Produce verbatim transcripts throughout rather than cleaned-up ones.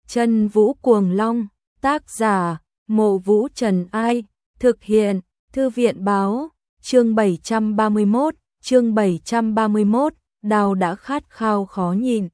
Chân Vũ Cuồng Long, tác giả, Mộ Vũ Trần Ai, thực hiện, Thư viện Báo, chương bảy trăm ba mươi mốt, chương bảy trăm ba mươi mốt, đào đã khát khao khó nhìn.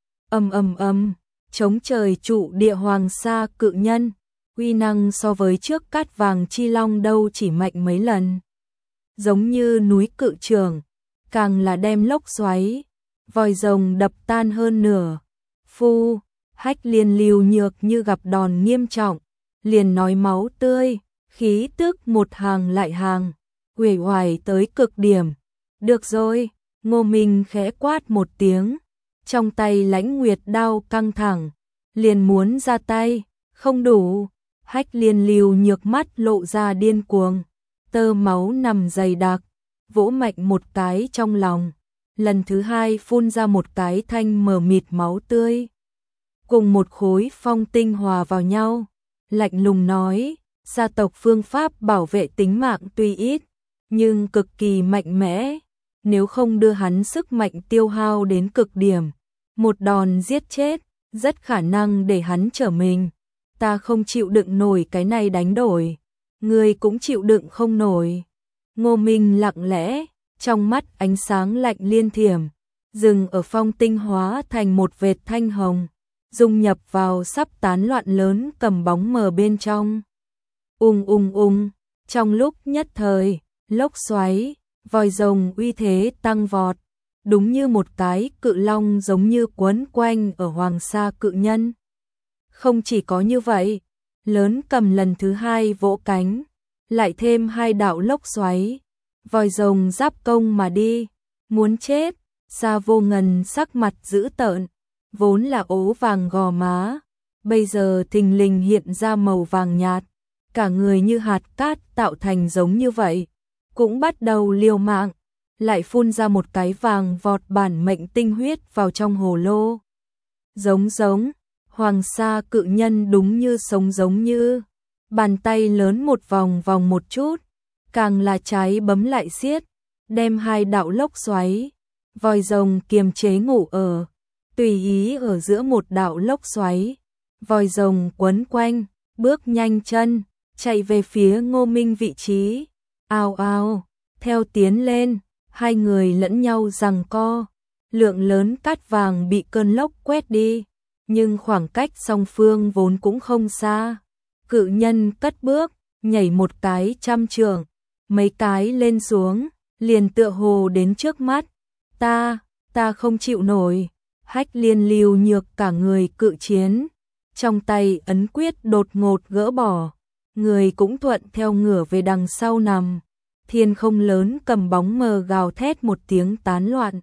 Ầm ầm ầm, chống trời trụ địa Hoàng Sa Cự Nhân, uy năng so với trước Cát Vàng Chi Long đâu chỉ mạnh mấy lần. Giống như núi Cự Trường, càng là đem lốc xoáy, vòi rồng đập tan hơn nửa. Phu, Hách Liên Lưu Nhược như gặp đòn nghiêm trọng, liền nói máu tươi, khí tức một hàng lại hàng, uể oải tới cực điểm. Được rồi, Ngô Minh khẽ quát một tiếng, trong tay Lãnh Nguyệt đao căng thẳng, liền muốn ra tay, không đủ. Hách Liên Lưu Nhược mắt lộ ra điên cuồng, tơ máu nằm dày đặc, vỗ mạnh một cái trong lòng, lần thứ hai phun ra một cái thanh mờ mịt máu tươi. Cùng một khối phong tinh hòa vào nhau, lạnh lùng nói, gia tộc phương pháp bảo vệ tính mạng tuy ít, nhưng cực kỳ mạnh mẽ, nếu không đưa hắn sức mạnh tiêu hao đến cực điểm, một đòn giết chết, rất khả năng để hắn trở mình. Ta không chịu đựng nổi cái này đánh đổi, ngươi cũng chịu đựng không nổi. Ngô Minh lặng lẽ, trong mắt ánh sáng lạnh liên thiểm, dừng ở phong tinh hóa thành một vệt thanh hồng, dung nhập vào sắp tán loạn lớn cầm bóng mờ bên trong. Ung ung ung, trong lúc nhất thời, lốc xoáy, vòi rồng uy thế tăng vọt, đúng như một cái cự long giống như quấn quanh ở Hoàng Sa Cự Nhân. Không chỉ có như vậy, lớn cầm lần thứ hai vỗ cánh, lại thêm hai đạo lốc xoáy, vòi rồng giáp công mà đi, muốn chết. Sa Vô Ngần sắc mặt dữ tợn, vốn là ố vàng gò má, bây giờ thình lình hiện ra màu vàng nhạt, cả người như hạt cát tạo thành giống như vậy, cũng bắt đầu liều mạng, lại phun ra một cái vàng vọt bản mệnh tinh huyết vào trong hồ lô. Giống giống, Hoàng Sa Cự Nhân đúng như sống giống như, bàn tay lớn một vòng vòng một chút, càng là trái bấm lại xiết, đem hai đạo lốc xoáy, vòi rồng kiềm chế ngủ ở, tùy ý ở giữa một đạo lốc xoáy, vòi rồng quấn quanh, bước nhanh chân, chạy về phía Ngô Minh vị trí. Ao ao, theo tiến lên, hai người lẫn nhau giằng co, lượng lớn cát vàng bị cơn lốc quét đi, nhưng khoảng cách song phương vốn cũng không xa. Cự nhân cất bước, nhảy một cái trăm trượng, mấy cái lên xuống, liền tựa hồ đến trước mắt. Ta, ta không chịu nổi. Hách Liên Lưu Nhược cả người cự chiến, trong tay ấn quyết đột ngột gỡ bỏ, người cũng thuận theo ngửa về đằng sau nằm. Thiên không lớn cầm bóng mờ gào thét một tiếng tán loạn.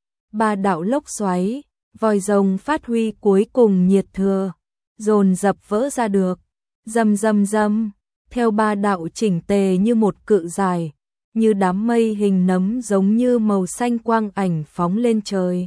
Ba đạo lốc xoáy, vòi rồng phát huy cuối cùng nhiệt thừa, dồn dập vỡ ra được. Rầm rầm rầm, theo ba đạo chỉnh tề như một cự dài, như đám mây hình nấm giống như màu xanh quang ảnh phóng lên trời.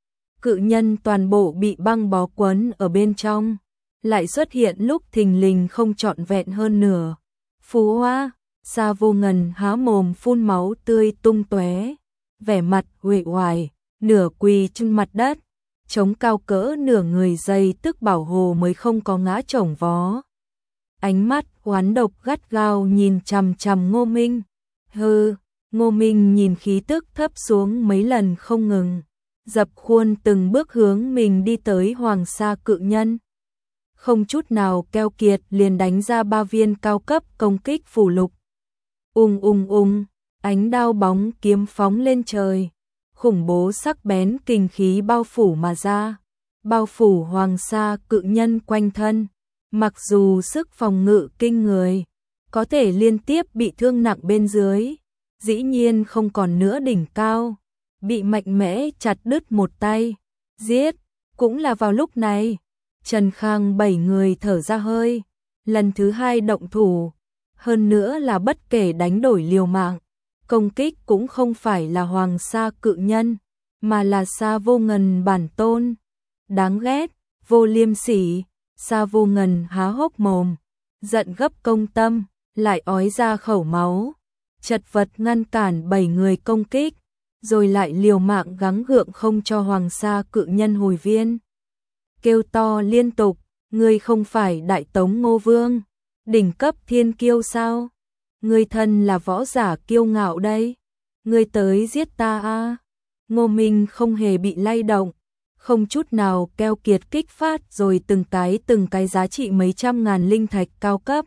Cự nhân toàn bộ bị băng bó quấn ở bên trong, lại xuất hiện lúc thình lình không trọn vẹn hơn nửa. Phú Hoa, Sa Vô Ngần há mồm phun máu tươi tung tóe, vẻ mặt uể oải, nửa quỳ trên mặt đất, chống cao cỡ nửa người dây tức bảo hồ mới không có ngã chổng vó. Ánh mắt oán độc gắt gao nhìn chằm chằm Ngô Minh. Hừ, Ngô Minh nhìn khí tức thấp xuống mấy lần không ngừng, dập khuôn từng bước hướng mình đi tới Hoàng Sa Cự Nhân. Không chút nào keo kiệt liền đánh ra ba viên cao cấp công kích phủ lục. Ung ung ung, ánh đao bóng kiếm phóng lên trời, khủng bố sắc bén kình khí bao phủ mà ra, bao phủ Hoàng Sa Cự Nhân quanh thân. Mặc dù sức phòng ngự kinh người, có thể liên tiếp bị thương nặng bên dưới, dĩ nhiên không còn nữa đỉnh cao, bị mạnh mẽ chặt đứt một tay, giết. Cũng là vào lúc này, Trần Khang bảy người thở ra hơi, lần thứ hai động thủ, hơn nữa là bất kể đánh đổi liều mạng, công kích cũng không phải là Hoàng Sa Cự Nhân, mà là Sa Vô Ngần bản tôn. Đáng ghét, vô liêm sỉ. Sa Vô Ngần há hốc mồm, giận gấp công tâm, lại ói ra khẩu máu, chật vật ngăn cản bảy người công kích, rồi lại liều mạng gắng gượng không cho Hoàng Sa Cự Nhân hồi viên. Kêu to liên tục, Ngươi không phải Đại Tống Ngô Vương, đỉnh cấp thiên kiêu sao? Ngươi thân là võ giả kiêu ngạo đây, ngươi tới giết ta a. Ngô Minh không hề bị lay động, không chút nào keo kiệt kích phát rồi từng cái từng cái giá trị mấy trăm ngàn linh thạch cao cấp.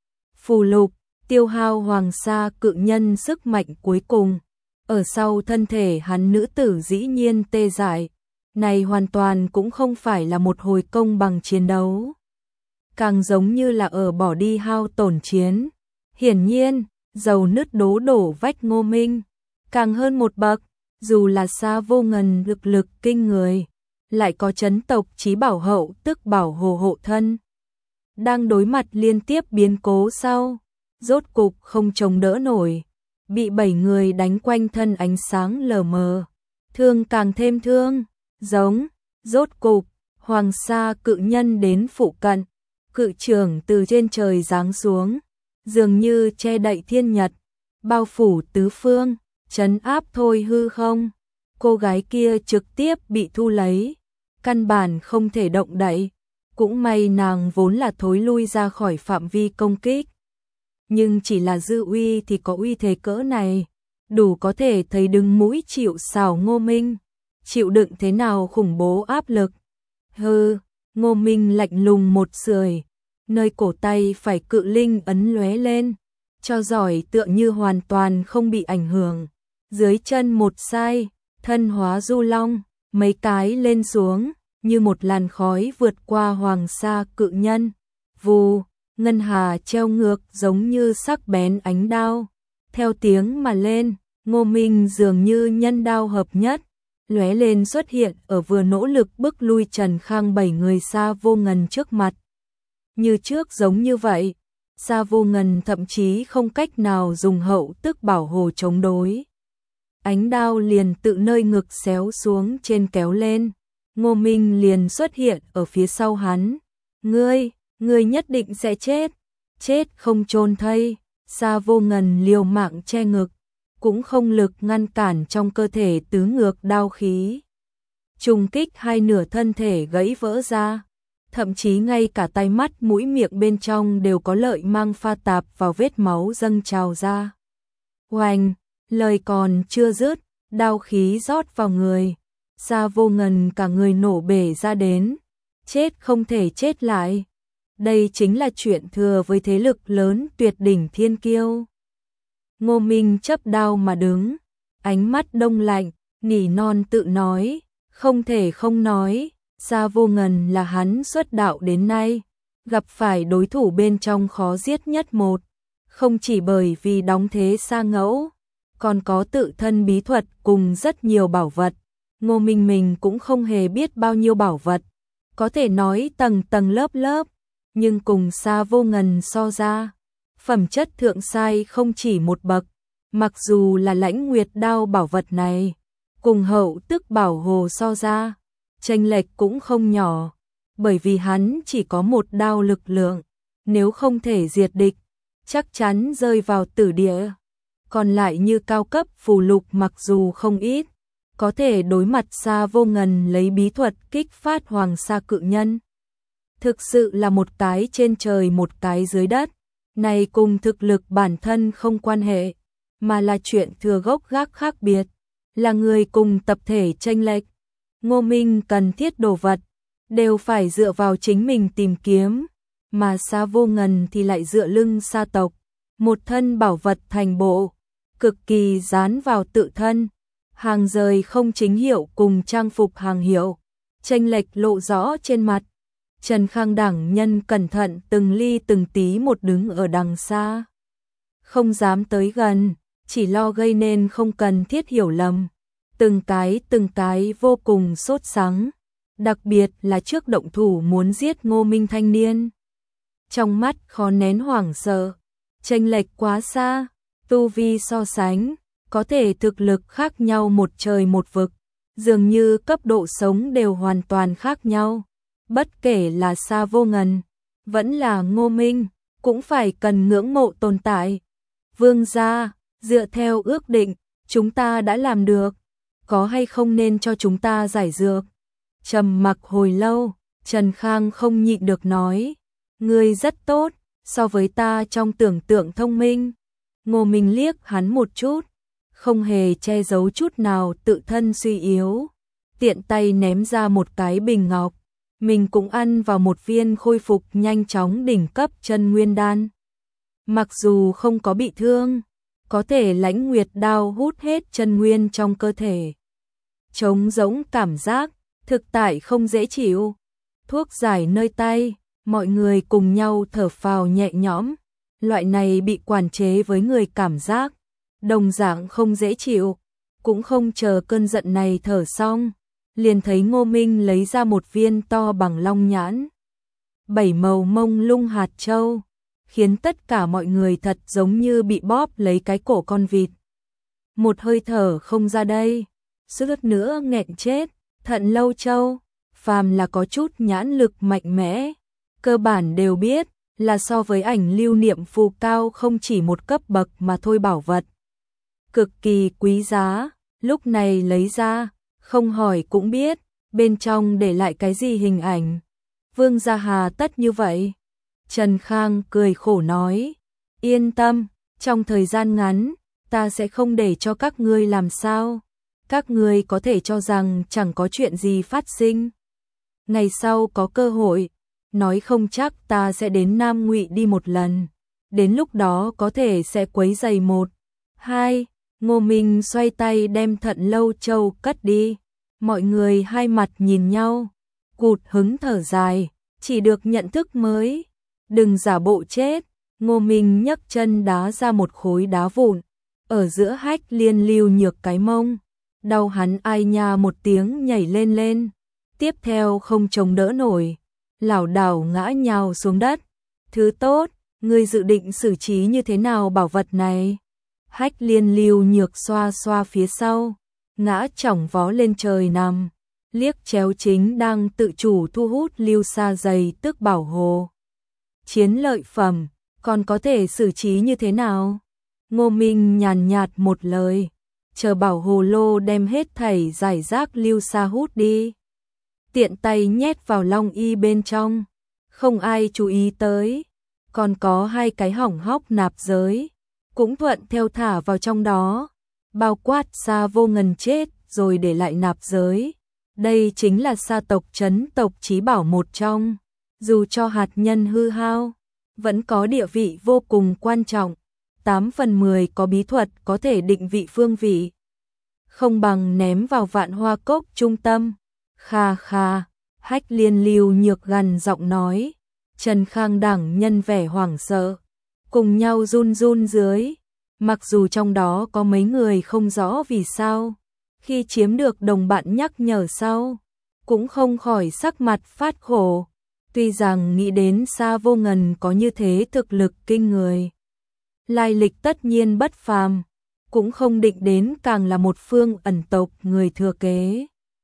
Phù lục, tiêu hao hoàng sa cự nhân sức mạnh cuối cùng. Ở sau thân thể hắn nữ tử dĩ nhiên tê dại, này hoàn toàn cũng không phải là một hồi công bằng chiến đấu. Càng giống như là ở bỏ đi hao tổn chiến. Hiển nhiên, dầu nứt đố đổ vách Ngô Minh, càng hơn một bậc, dù là Sa Vô Ngần lực lực kinh người, lại có chấn tộc chí bảo hậu tức bảo hồ hộ thân. Đang đối mặt liên tiếp biến cố sau, rốt cục không chống đỡ nổi, bị bảy người đánh quanh thân ánh sáng lờ mờ, thương càng thêm thương, giống, rốt cục, hoàng sa cự nhân đến phụ cận, cự trưởng từ trên trời giáng xuống, dường như che đậy thiên nhật, bao phủ tứ phương, trấn áp thôi hư không. Cô gái kia trực tiếp bị thu lấy, căn bản không thể động đậy, cũng may nàng vốn là thối lui ra khỏi phạm vi công kích. Nhưng chỉ là dư uy thì có uy thế cỡ này, đủ có thể thấy đứng mũi chịu sào Ngô Minh, chịu đựng thế nào khủng bố áp lực. Hừ, Ngô Minh lạnh lùng một sưởi, nơi cổ tay phải cự linh ấn lóe lên, cho giỏi tựa như hoàn toàn không bị ảnh hưởng. Dưới chân một sai, thân hóa du long, mấy cái lên xuống, như một làn khói vượt qua hoàng sa cự nhân. Vù, ngân hà treo ngược giống như sắc bén ánh đao. Theo tiếng mà lên, Ngô Minh dường như nhân đao hợp nhất, lóe lên xuất hiện ở vừa nỗ lực bức lui Trần Khang bảy người Sa Vô Ngần trước mặt. Như trước giống như vậy, Sa Vô Ngần thậm chí không cách nào dùng hậu tức bảo hồ chống đối. Ánh đao liền tự nơi ngực xéo xuống trên kéo lên, Ngô Minh liền xuất hiện ở phía sau hắn. Ngươi, ngươi nhất định sẽ chết, chết không chôn thây. Sa Vô Ngần liều mạng che ngực, cũng không lực ngăn cản trong cơ thể tứ ngược đao khí. Trùng kích hai nửa thân thể gãy vỡ ra, thậm chí ngay cả tai mắt mũi miệng bên trong đều có lợi mang pha tạp vào vết máu dâng trào ra. Oanh, lời còn chưa dứt, đao khí rót vào người, Sa Vô Ngần cả người nổ bể ra đến, chết không thể chết lại. Đây chính là chuyện thừa với thế lực lớn tuyệt đỉnh thiên kiêu. Ngô Minh chấp đao mà đứng, ánh mắt đông lạnh, nỉ non tự nói, không thể không nói, Sa Vô Ngần là hắn xuất đạo đến nay, gặp phải đối thủ bên trong khó giết nhất một, không chỉ bởi vì đóng thế sa ngẫu, còn có tự thân bí thuật cùng rất nhiều bảo vật. Ngô Minh mình cũng không hề biết bao nhiêu bảo vật, có thể nói tầng tầng lớp lớp, nhưng cùng Sa Vô Ngần so ra, phẩm chất thượng sai không chỉ một bậc. Mặc dù là Lãnh Nguyệt đao bảo vật này, cùng hậu tức bảo hồ so ra, chênh lệch cũng không nhỏ, bởi vì hắn chỉ có một đao lực lượng, nếu không thể diệt địch, chắc chắn rơi vào tử địa. Còn lại như cao cấp phù lục mặc dù không ít, có thể đối mặt Sa Vô Ngần lấy bí thuật kích phát hoàng sa cự nhân. Thực sự là một cái trên trời một cái dưới đất, này cùng thực lực bản thân không quan hệ, mà là chuyện thừa gốc gác khác biệt, là người cùng tập thể chênh lệch. Ngô Minh cần thiết đồ vật, đều phải dựa vào chính mình tìm kiếm, mà Sa Vô Ngần thì lại dựa lưng sa tộc, một thân bảo vật thành bộ, cực kỳ dán vào tự thân, hàng rời không chính hiệu cùng trang phục hàng hiệu, chênh lệch lộ rõ trên mặt. Trần Khang đẳng nhân cẩn thận từng ly từng tí một đứng ở đằng xa, không dám tới gần, chỉ lo gây nên không cần thiết hiểu lầm. Từng cái từng cái vô cùng sốt sắng, đặc biệt là trước động thủ muốn giết Ngô Minh thanh niên. Trong mắt khó nén hoảng sợ, chênh lệch quá xa, tu vi so sánh, có thể thực lực khác nhau một trời một vực, dường như cấp độ sống đều hoàn toàn khác nhau. Bất kể là Sa Vô Ngần, vẫn là Ngô Minh, cũng phải cần ngưỡng mộ tồn tại. Vương gia, dựa theo ước định, chúng ta đã làm được, có hay không nên cho chúng ta giải dược? Trầm mặc hồi lâu, Trần Khang không nhịn được nói, ngươi rất tốt, so với ta trong tưởng tượng thông minh. Ngô Minh liếc hắn một chút, không hề che giấu chút nào tự thân suy yếu, tiện tay ném ra một cái bình ngọc, mình cũng ăn vào một viên khôi phục nhanh chóng đỉnh cấp chân nguyên đan. Mặc dù không có bị thương, có thể lãnh nguyệt đao hút hết chân nguyên trong cơ thể. Trống rỗng cảm giác, thực tại không dễ chịu. Thuốc giải nơi tay, mọi người cùng nhau thở phào nhẹ nhõm. Loại này bị quản chế với người cảm giác, đồng dạng không dễ chịu. Cũng không chờ cơn giận này thở xong, liền thấy Ngô Minh lấy ra một viên to bằng long nhãn. Bảy màu mông lung hạt châu, khiến tất cả mọi người thật giống như bị bóp lấy cái cổ con vịt. Một hơi thở không ra đây, suýt nữa nghẹn chết. Thận lâu châu, phàm là có chút nhãn lực mạnh mẽ, cơ bản đều biết là so với ảnh lưu niệm phù cao không chỉ một cấp bậc mà thôi bảo vật. Cực kỳ quý giá, lúc này lấy ra, không hỏi cũng biết, bên trong để lại cái gì hình ảnh. Vương gia hà tất như vậy. Trần Khang cười khổ nói, yên tâm, trong thời gian ngắn, ta sẽ không để cho các ngươi làm sao. Các ngươi có thể cho rằng chẳng có chuyện gì phát sinh. Ngày sau có cơ hội, nói không chắc ta sẽ đến Nam Ngụy đi một lần. Đến lúc đó có thể sẽ quấy rầy một. Hai, Ngô Minh xoay tay đem thận lâu châu cất đi. Mọi người hai mặt nhìn nhau, cụt hứng thở dài, chỉ được nhận thức mới. Đừng giả bộ chết. Ngô Minh nhấc chân đá ra một khối đá vụn, ở giữa Hách Liên Lưu Nhược cái mông. Đau hắn ai nha một tiếng nhảy lên lên, tiếp theo không chống đỡ nổi, lảo đảo ngã nhào xuống đất. Thứ tốt, ngươi dự định xử trí như thế nào bảo vật này? Hách Liên Lưu Nhược xoa xoa phía sau, ngã chỏng vó lên trời nằm, liếc chéo chính đang tự chủ thu hút lưu sa dày tức bảo hồ. Chiến lợi phẩm, còn có thể xử trí như thế nào? Ngô Minh nhàn nhạt một lời, chờ bảo hồ lô đem hết thảy giải rác lưu sa hút đi. Tiện tay nhét vào long y bên trong, không ai chú ý tới. Còn có hai cái hỏng hóc nạp giới, cũng thuận theo thả vào trong đó, bao quát Sa Vô Ngần chết rồi để lại nạp giới. Đây chính là sa tộc trấn tộc chí bảo một trong, dù cho hạt nhân hư hao, vẫn có địa vị vô cùng quan trọng. Tám phần mười có bí thuật có thể định vị phương vị, không bằng ném vào Vạn Hoa Cốc trung tâm. Kha kha, Hách Liên Lưu Nhược gằn giọng nói. Trần Khang đẳng nhân vẻ hoảng sợ, cùng nhau run run dưới. Mặc dù trong đó có mấy người không rõ vì sao, khi chiếm được đồng bạn nhắc nhở sau, cũng không khỏi sắc mặt phát khổ. Tuy rằng nghĩ đến Sa Vô Ngần có như thế thực lực kinh người, lai lịch tất nhiên bất phàm, cũng không định đến càng là một phương ẩn tộc người thừa kế.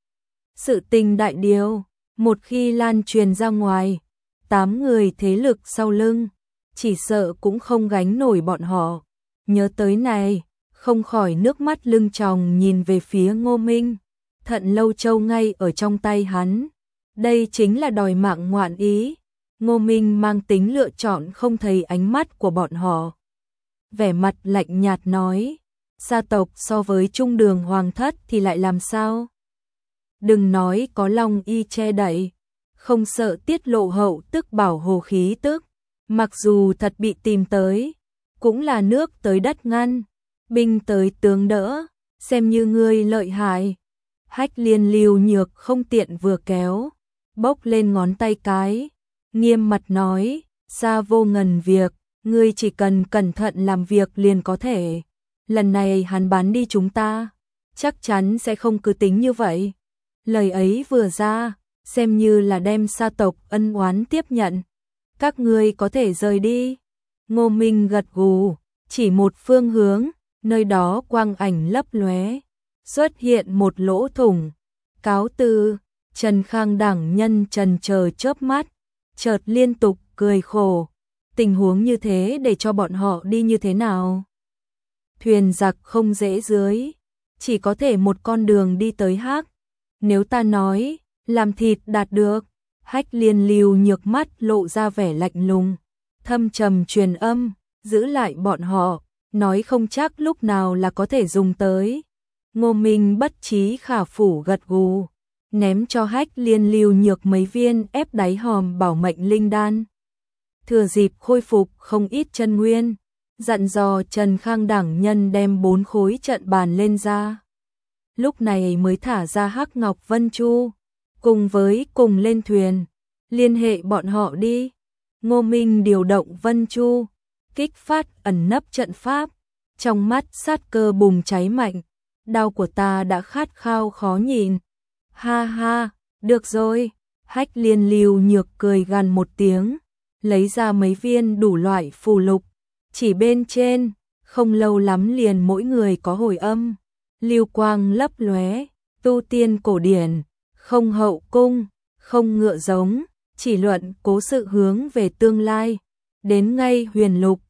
Sự tình đại điều, một khi lan truyền ra ngoài, tám người thế lực sau lưng, chỉ sợ cũng không gánh nổi bọn họ. Nhớ tới này, không khỏi nước mắt lưng tròng nhìn về phía Ngô Minh. Thận lâu châu ngay ở trong tay hắn, đây chính là đòi mạng ngoạn ý. Ngô Minh mang tính lựa chọn không thấy ánh mắt của bọn họ, vẻ mặt lạnh nhạt nói, gia tộc so với trung đường hoàng thất thì lại làm sao? Đừng nói có long y che đậy, không sợ tiết lộ hậu tức bảo hồ khí tức, mặc dù thật bị tìm tới, cũng là nước tới đất ngăn, binh tới tướng đỡ, xem như ngươi lợi hại. Hách Liên Lưu Nhược không tiện vừa kéo, bốc lên ngón tay cái, nghiêm mặt nói, Sa Vô Ngần việc, ngươi chỉ cần cẩn thận làm việc liền có thể. Lần này hắn bán đi chúng ta, chắc chắn sẽ không cứ tính như vậy. Lời ấy vừa ra, xem như là đem sa tộc ân oán tiếp nhận. Các ngươi có thể rời đi. Ngô Minh gật gù, chỉ một phương hướng, nơi đó quang ảnh lấp lóe, xuất hiện một lỗ thủng. Cáo từ. Trần Khang đẳng nhân trần chờ chớp mắt, chợt liên tục cười khổ. Tình huống như thế để cho bọn họ đi như thế nào? Thuyền giặc không dễ dưới, chỉ có thể một con đường đi tới Hắc. Nếu ta nói, làm thịt đạt được, Hách Liên Lưu Nhược mắt lộ ra vẻ lạnh lùng, thâm trầm truyền âm, giữ lại bọn họ, nói không chắc lúc nào là có thể dùng tới. Ngô Minh bất trí khả phủ gật gù, ném cho Hách Liên Lưu Nhược mấy viên ép đáy hòm bảo mệnh linh đan. Thừa dịp khôi phục không ít chân nguyên, dặn dò Trần Khang đẳng nhân đem bốn khối trận bàn lên ra. Lúc này mới thả ra Hắc Ngọc Vân Chu, cùng với cùng lên thuyền, liên hệ bọn họ đi. Ngô Minh điều động Vân Chu, kích phát ẩn nấp trận pháp, trong mắt sát cơ bùng cháy mạnh, đao của ta đã khát khao khó nhìn. Ha ha, được rồi, Hách Liên Lưu Nhược cười gằn một tiếng, lấy ra mấy viên đủ loại phù lục, chỉ bên trên, không lâu lắm liền mỗi người có hồi âm, lưu quang lấp lóe, tu tiên cổ điển, không hậu cung, không ngựa giống, chỉ luận cố sự hướng về tương lai, đến ngay huyền lục,